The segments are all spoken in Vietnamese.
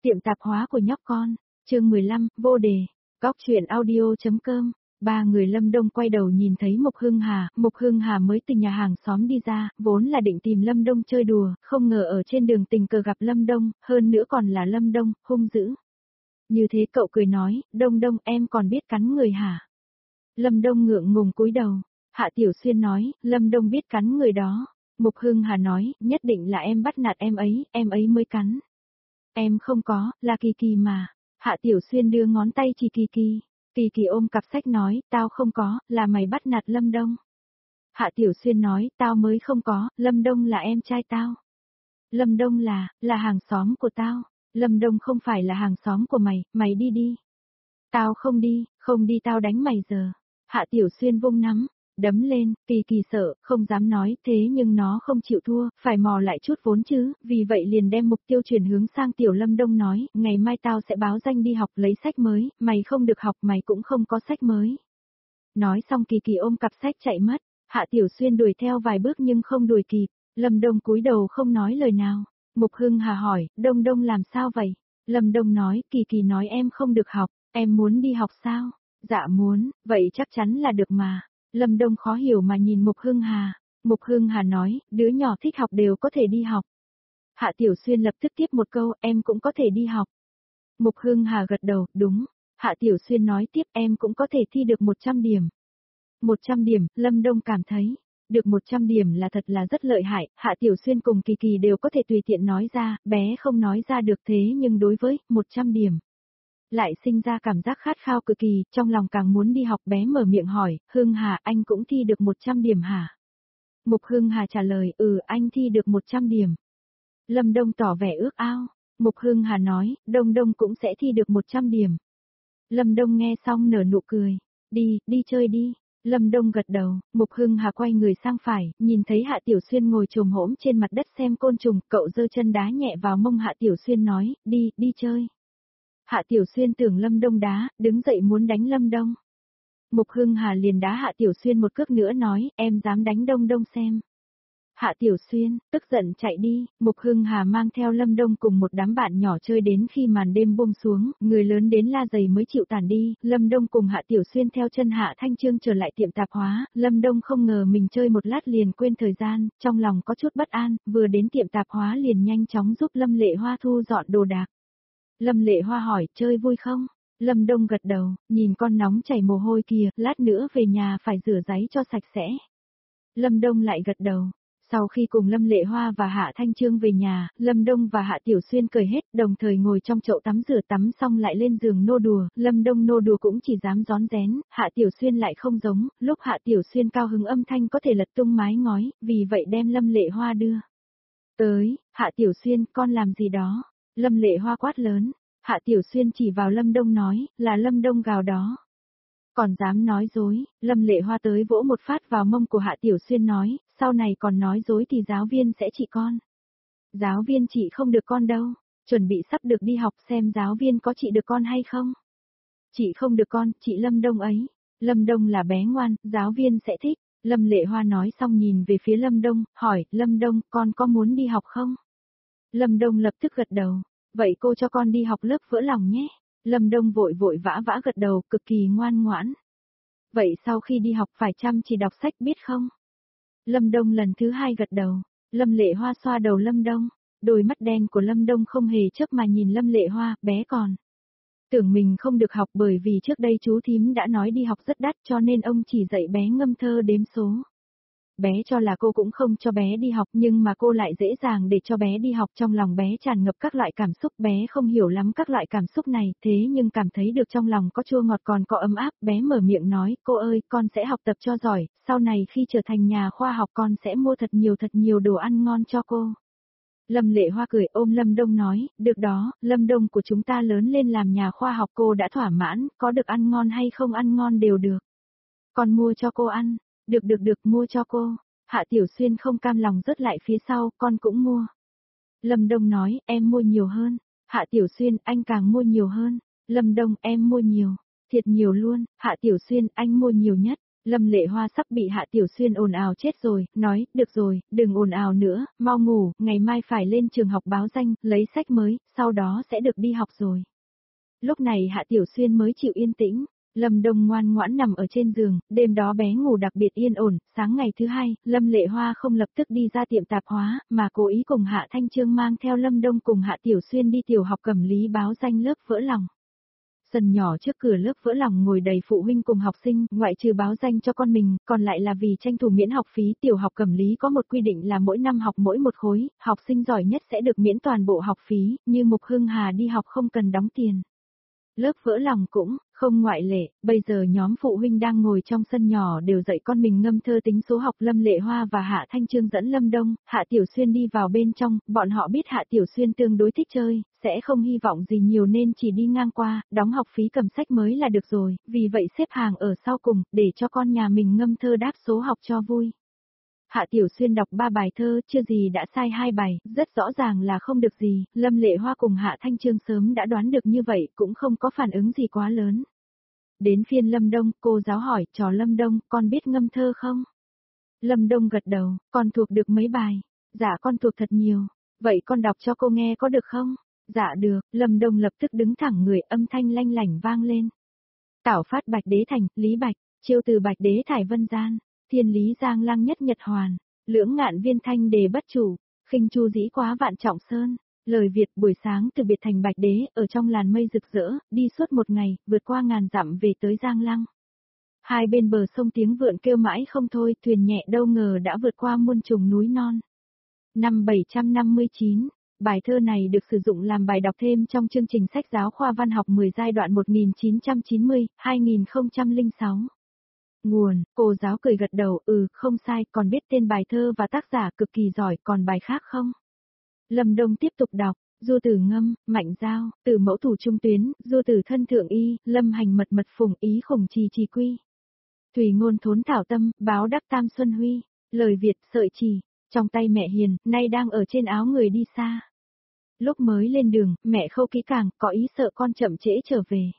Tiệm tạp hóa của nhóc con, chương 15, vô đề, góc chuyện audio.com. Ba người Lâm Đông quay đầu nhìn thấy Mục Hưng Hà mới từ nhà hàng xóm đi ra, vốn là định tìm Lâm Đông chơi đùa, không ngờ ở trên đường tình cờ gặp Lâm Đông, hơn nữa còn là Lâm Đông, hung dữ. Như thế cậu cười nói, Đông Đông em còn biết cắn người hả? Lâm Đông ngượng ngùng cúi đầu. Hạ Tiểu Xuyên nói, Lâm Đông biết cắn người đó. Mục Hưng Hà nói, nhất định là em bắt nạt em ấy mới cắn. Em không có, là Kỳ Kỳ mà. Hạ Tiểu Xuyên đưa ngón tay chỉ Kỳ Kỳ. Kỳ Kỳ ôm cặp sách nói, tao không có, là mày bắt nạt Lâm Đông. Hạ Tiểu Xuyên nói, tao mới không có, Lâm Đông là em trai tao. Lâm Đông là hàng xóm của tao. Lâm Đông không phải là hàng xóm của mày, mày đi đi. Tao không đi tao đánh mày giờ. Hạ Tiểu Xuyên vung nắm, đấm lên, Kỳ Kỳ sợ, không dám nói, thế nhưng nó không chịu thua, phải mò lại chút vốn chứ, vì vậy liền đem mục tiêu chuyển hướng sang Tiểu Lâm Đông nói, ngày mai tao sẽ báo danh đi học lấy sách mới, mày không được học mày cũng không có sách mới. Nói xong Kỳ Kỳ ôm cặp sách chạy mất, Hạ Tiểu Xuyên đuổi theo vài bước nhưng không đuổi kịp, Lâm Đông cúi đầu không nói lời nào. Mục Hưng Hà hỏi, Đông Đông làm sao vậy? Lâm Đông nói, Kỳ Kỳ nói em không được học, em muốn đi học sao? Dạ muốn, vậy chắc chắn là được mà. Lâm Đông khó hiểu mà nhìn Mục Hưng Hà. Mục Hưng Hà nói, đứa nhỏ thích học đều có thể đi học. Hạ Tiểu Xuyên lập tức tiếp một câu, em cũng có thể đi học. Mục Hưng Hà gật đầu, đúng. Hạ Tiểu Xuyên nói tiếp, em cũng có thể thi được 100 điểm. 100 điểm, Lâm Đông cảm thấy, được 100 điểm là thật là rất lợi hại, Hạ Tiểu Xuyên cùng Kỳ Kỳ đều có thể tùy tiện nói ra, bé không nói ra được thế nhưng đối với 100 điểm. Lại sinh ra cảm giác khát khao cực kỳ, trong lòng càng muốn đi học bé mở miệng hỏi, Hưng Hà anh cũng thi được 100 điểm hả? Mục Hưng Hà trả lời, anh thi được 100 điểm. Lâm Đông tỏ vẻ ước ao, Mục Hưng Hà nói, Đông Đông cũng sẽ thi được 100 điểm. Lâm Đông nghe xong nở nụ cười, đi chơi đi. Lâm Đông gật đầu, Mục Hưng Hà quay người sang phải, nhìn thấy Hạ Tiểu Xuyên ngồi chồm hổm trên mặt đất xem côn trùng, cậu giơ chân đá nhẹ vào mông Hạ Tiểu Xuyên nói, đi chơi. Hạ Tiểu Xuyên tưởng Lâm Đông đá, đứng dậy muốn đánh Lâm Đông. Mục Hưng Hà liền đá Hạ Tiểu Xuyên một cước nữa nói, em dám đánh Đông Đông xem. Hạ Tiểu Xuyên, tức giận chạy đi, Mục Hưng Hà mang theo Lâm Đông cùng một đám bạn nhỏ chơi đến khi màn đêm buông xuống, người lớn đến la giày mới chịu tản đi, Lâm Đông cùng Hạ Tiểu Xuyên theo chân Hạ Thanh Trương trở lại tiệm tạp hóa, Lâm Đông không ngờ mình chơi một lát liền quên thời gian, trong lòng có chút bất an, vừa đến tiệm tạp hóa liền nhanh chóng giúp Lâm Lệ Hoa thu dọn đồ đạc. Lâm Lệ Hoa hỏi, chơi vui không? Lâm Đông gật đầu, nhìn con nóng chảy mồ hôi kìa, lát nữa về nhà phải rửa giấy cho sạch sẽ. Lâm Đông lại gật đầu. Sau khi cùng Lâm Lệ Hoa và Hạ Thanh Trương về nhà, Lâm Đông và Hạ Tiểu Xuyên cởi hết, đồng thời ngồi trong chậu tắm rửa tắm xong lại lên giường nô đùa, Lâm Đông nô đùa cũng chỉ dám rón rén, Hạ Tiểu Xuyên lại không giống, lúc Hạ Tiểu Xuyên cao hứng âm thanh có thể lật tung mái ngói, vì vậy đem Lâm Lệ Hoa đưa. Tới, Hạ Tiểu Xuyên, con làm gì đó? Lâm Lệ Hoa quát lớn, Hạ Tiểu Xuyên chỉ vào Lâm Đông nói, là Lâm Đông gào đó. Còn dám nói dối, Lâm Lệ Hoa tới vỗ một phát vào mông của Hạ Tiểu Xuyên nói, sau này còn nói dối thì giáo viên sẽ trị con. Giáo viên trị không được con đâu, chuẩn bị sắp được đi học xem giáo viên có trị được con hay không. Chị không được con, chị Lâm Đông ấy. Lâm Đông là bé ngoan, giáo viên sẽ thích. Lâm Lệ Hoa nói xong nhìn về phía Lâm Đông, hỏi, Lâm Đông, con có muốn đi học không? Lâm Đông lập tức gật đầu, vậy cô cho con đi học lớp vỡ lòng nhé. Lâm Đông vội vã gật đầu, cực kỳ ngoan ngoãn. Vậy sau khi đi học phải chăm chỉ đọc sách biết không? Lâm Đông lần thứ hai gật đầu. Lâm Lệ Hoa xoa đầu Lâm Đông. Đôi mắt đen của Lâm Đông không hề chớp mà nhìn Lâm Lệ Hoa, bé còn. Tưởng mình không được học bởi vì trước đây chú thím đã nói đi học rất đắt cho nên ông chỉ dạy bé ngâm thơ đếm số. Bé cho là cô cũng không cho bé đi học nhưng mà cô lại dễ dàng để cho bé đi học, trong lòng bé tràn ngập các loại cảm xúc, bé không hiểu lắm các loại cảm xúc này, thế nhưng cảm thấy được trong lòng có chua ngọt còn có ấm áp, bé mở miệng nói, cô ơi, con sẽ học tập cho giỏi, sau này khi trở thành nhà khoa học con sẽ mua thật nhiều đồ ăn ngon cho cô. Lâm Lệ Hoa cười ôm Lâm Đông nói, được đó, Lâm Đông của chúng ta lớn lên làm nhà khoa học cô đã thỏa mãn, có được ăn ngon hay không ăn ngon đều được. Con mua cho cô ăn. Được, mua cho cô. Hạ Tiểu Xuyên không cam lòng rớt lại phía sau, con cũng mua. Lâm Đông nói, em mua nhiều hơn. Hạ Tiểu Xuyên, anh càng mua nhiều hơn. Lâm Đông, em mua nhiều. Thiệt nhiều luôn. Hạ Tiểu Xuyên, anh mua nhiều nhất. Lâm Lệ Hoa sắp bị Hạ Tiểu Xuyên ồn ào chết rồi, nói, được rồi, đừng ồn ào nữa, mau ngủ, ngày mai phải lên trường học báo danh, lấy sách mới, sau đó sẽ được đi học rồi. Lúc này Hạ Tiểu Xuyên mới chịu yên tĩnh, Lâm Đông ngoan ngoãn nằm ở trên giường, đêm đó bé ngủ đặc biệt yên ổn, sáng ngày thứ hai, Lâm Lệ Hoa không lập tức đi ra tiệm tạp hóa, mà cố ý cùng Hạ Thanh Trương mang theo Lâm Đông cùng Hạ Tiểu Xuyên đi tiểu học Cẩm Lý báo danh lớp vỡ lòng. Sân nhỏ trước cửa lớp vỡ lòng ngồi đầy phụ huynh cùng học sinh, ngoại trừ báo danh cho con mình, còn lại là vì tranh thủ miễn học phí. Tiểu học Cẩm Lý có một quy định là mỗi năm học mỗi một khối, học sinh giỏi nhất sẽ được miễn toàn bộ học phí, như Mục Hưng Hà đi học không cần đóng tiền. Lớp vỡ lòng cũng không ngoại lệ, bây giờ nhóm phụ huynh đang ngồi trong sân nhỏ đều dạy con mình ngâm thơ tính số học. Lâm Lệ Hoa và Hạ Thanh Trương dẫn Lâm Đông, Hạ Tiểu Xuyên đi vào bên trong, bọn họ biết Hạ Tiểu Xuyên tương đối thích chơi, sẽ không hy vọng gì nhiều nên chỉ đi ngang qua, đóng học phí cầm sách mới là được rồi, vì vậy xếp hàng ở sau cùng, để cho con nhà mình ngâm thơ đáp số học cho vui. Hạ Tiểu Xuyên đọc 3 bài thơ, chưa gì đã sai 2 bài, rất rõ ràng là không được gì, Lâm Lệ Hoa cùng Hạ Thanh Trương sớm đã đoán được như vậy, cũng không có phản ứng gì quá lớn. Đến phiên Lâm Đông, cô giáo hỏi, trò Lâm Đông, con biết ngâm thơ không? Lâm Đông gật đầu, con thuộc được mấy bài? Dạ con thuộc thật nhiều, vậy con đọc cho cô nghe có được không? Dạ được, Lâm Đông lập tức đứng thẳng người, âm thanh lanh lảnh vang lên. Tảo phát bạch đế thành, Lý Bạch, chiêu từ bạch đế thải vân gian. Thiên lý giang lăng nhất nhật hoàn, lưỡng ngạn viên thanh đề bất chủ, khinh chu dĩ quá vạn trọng sơn. Lời Việt buổi sáng từ biệt thành Bạch Đế, ở trong làn mây rực rỡ, đi suốt một ngày, vượt qua ngàn dặm về tới Giang Lăng. Hai bên bờ sông tiếng vượn kêu mãi không thôi, thuyền nhẹ đâu ngờ đã vượt qua muôn trùng núi non. Năm 759, bài thơ này được sử dụng làm bài đọc thêm trong chương trình sách giáo khoa văn học 10 giai đoạn 1990-2006. Nguồn, cô giáo cười gật đầu, không sai, còn biết tên bài thơ và tác giả cực kỳ giỏi, còn bài khác không? Lâm Đông tiếp tục đọc, du tử ngâm, mạnh giao, từ mẫu thủ trung tuyến, du tử thân thượng y, lâm hành mật mật phùng ý khủng trì trì quy. Thủy ngôn thốn thảo tâm, báo đắc tam xuân huy, lời Việt sợi chỉ, trong tay mẹ hiền, nay đang ở trên áo người đi xa. Lúc mới lên đường, mẹ khâu kỹ càng, có ý sợ con chậm trễ trở về.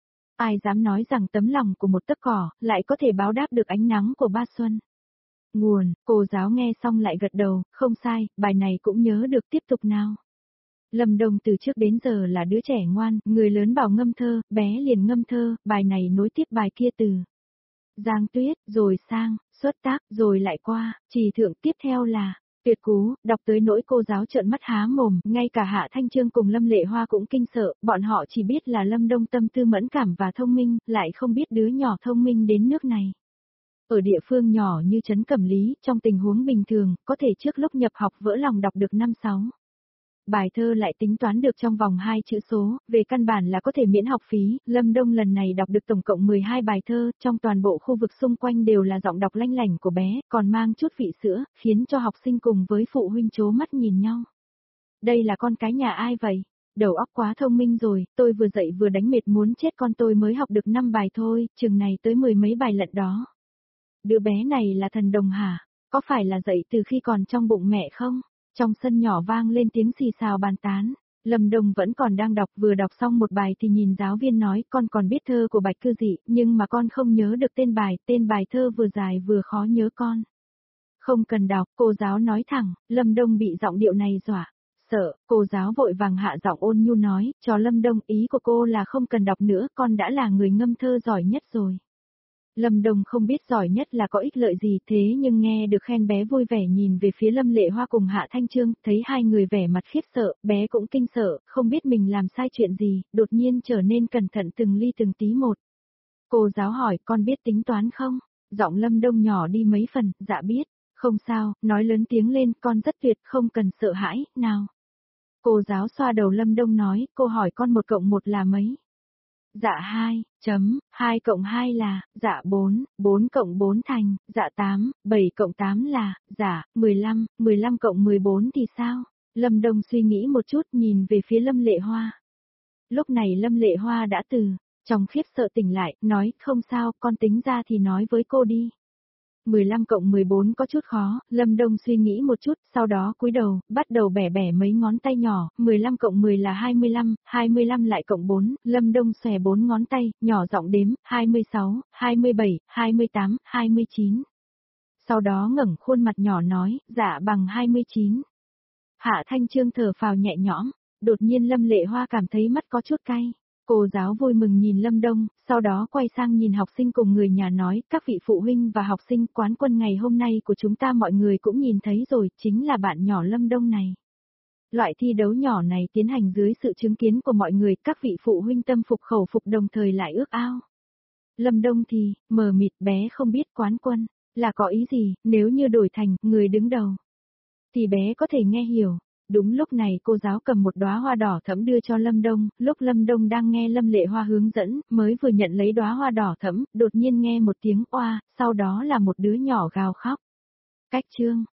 Ai dám nói rằng tấm lòng của một tấc cỏ, lại có thể báo đáp được ánh nắng của ba xuân. Nguồn, cô giáo nghe xong lại gật đầu, không sai, bài này cũng nhớ được, tiếp tục nào. Lâm Đông từ trước đến giờ là đứa trẻ ngoan, người lớn bảo ngâm thơ, bé liền ngâm thơ, bài này nối tiếp bài kia từ Giang Tuyết, rồi sang, xuất tác, rồi lại qua, trì thượng tiếp theo là tuyệt cú, đọc tới nỗi cô giáo trợn mắt há mồm, ngay cả Hạ Thanh Trương cùng Lâm Lệ Hoa cũng kinh sợ, bọn họ chỉ biết là Lâm Đông tâm tư mẫn cảm và thông minh, lại không biết đứa nhỏ thông minh đến nước này. Ở địa phương nhỏ như trấn Cẩm Lý, trong tình huống bình thường, có thể trước lúc nhập học vỡ lòng đọc được 5-6 bài thơ lại tính toán được trong vòng 2 chữ số, về căn bản là có thể miễn học phí. Lâm Đông lần này đọc được tổng cộng 12 bài thơ, trong toàn bộ khu vực xung quanh đều là giọng đọc lanh lảnh của bé, còn mang chút vị sữa, khiến cho học sinh cùng với phụ huynh chố mắt nhìn nhau. Đây là con cái nhà ai vậy? Đầu óc quá thông minh rồi, tôi vừa dậy vừa đánh mệt muốn chết con tôi mới học được 5 bài thôi, chừng này tới 10 mấy bài lận đó. Đứa bé này là thần đồng hả? Có phải là dậy từ khi còn trong bụng mẹ không? Trong sân nhỏ vang lên tiếng xì xào bàn tán. Lâm Đông vẫn còn đang đọc, vừa đọc xong một bài thì nhìn giáo viên nói, con còn biết thơ của Bạch Cư Dị, nhưng mà con không nhớ được tên bài thơ vừa dài vừa khó nhớ con. Không cần đọc, cô giáo nói thẳng. Lâm Đông bị giọng điệu này dọa sợ, cô giáo vội vàng hạ giọng ôn nhu nói, cho Lâm Đông, ý của cô là không cần đọc nữa, con đã là người ngâm thơ giỏi nhất rồi. Lâm Đông không biết giỏi nhất là có ích lợi gì, thế nhưng nghe được khen bé vui vẻ nhìn về phía Lâm Lệ Hoa cùng Hạ Thanh Trương, thấy hai người vẻ mặt khiếp sợ, bé cũng kinh sợ, không biết mình làm sai chuyện gì, đột nhiên trở nên cẩn thận từng ly từng tí một. Cô giáo hỏi, con biết tính toán không? Giọng Lâm Đông nhỏ đi mấy phần, dạ biết, không sao, nói lớn tiếng lên, con rất tuyệt, không cần sợ hãi, nào. Cô giáo xoa đầu Lâm Đông nói, cô hỏi con 1 cộng 1 là mấy? Dạ 2, 2 cộng 2 là, dạ 4, 4 cộng 4 thành, dạ 8, 7 cộng 8 là, dạ 15, 15 cộng 14 thì sao? Lâm Đông suy nghĩ một chút nhìn về phía Lâm Lệ Hoa. Lúc này Lâm Lệ Hoa đã từ trong khiếp sợ tỉnh lại, nói, không sao, con tính ra thì nói với cô đi. 15 cộng 14 có chút khó, Lâm Đông suy nghĩ một chút, sau đó cúi đầu, bắt đầu bẻ bẻ mấy ngón tay nhỏ, 15 cộng 10 là 25 lại cộng 4, Lâm Đông xòe 4 ngón tay, nhỏ giọng đếm, 26, 27, 28, 29. Sau đó ngẩng khuôn mặt nhỏ nói, dạ bằng 29. Hạ Thanh Trương thở phào nhẹ nhõm, đột nhiên Lâm Lệ Hoa cảm thấy mắt có chút cay. Cô giáo vui mừng nhìn Lâm Đông, sau đó quay sang nhìn học sinh cùng người nhà nói, các vị phụ huynh và học sinh quán quân ngày hôm nay của chúng ta mọi người cũng nhìn thấy rồi, chính là bạn nhỏ Lâm Đông này. Loại thi đấu nhỏ này tiến hành dưới sự chứng kiến của mọi người, các vị phụ huynh tâm phục khẩu phục đồng thời lại ước ao. Lâm Đông thì, mờ mịt bé không biết quán quân, là có ý gì, nếu như đổi thành, người đứng đầu. Thì bé có thể nghe hiểu. Đúng lúc này cô giáo cầm một đóa hoa đỏ thẫm đưa cho Lâm Đông, lúc Lâm Đông đang nghe Lâm Lệ Hoa hướng dẫn, mới vừa nhận lấy đóa hoa đỏ thẫm, đột nhiên nghe một tiếng oa, sau đó là một đứa nhỏ gào khóc. Cách chương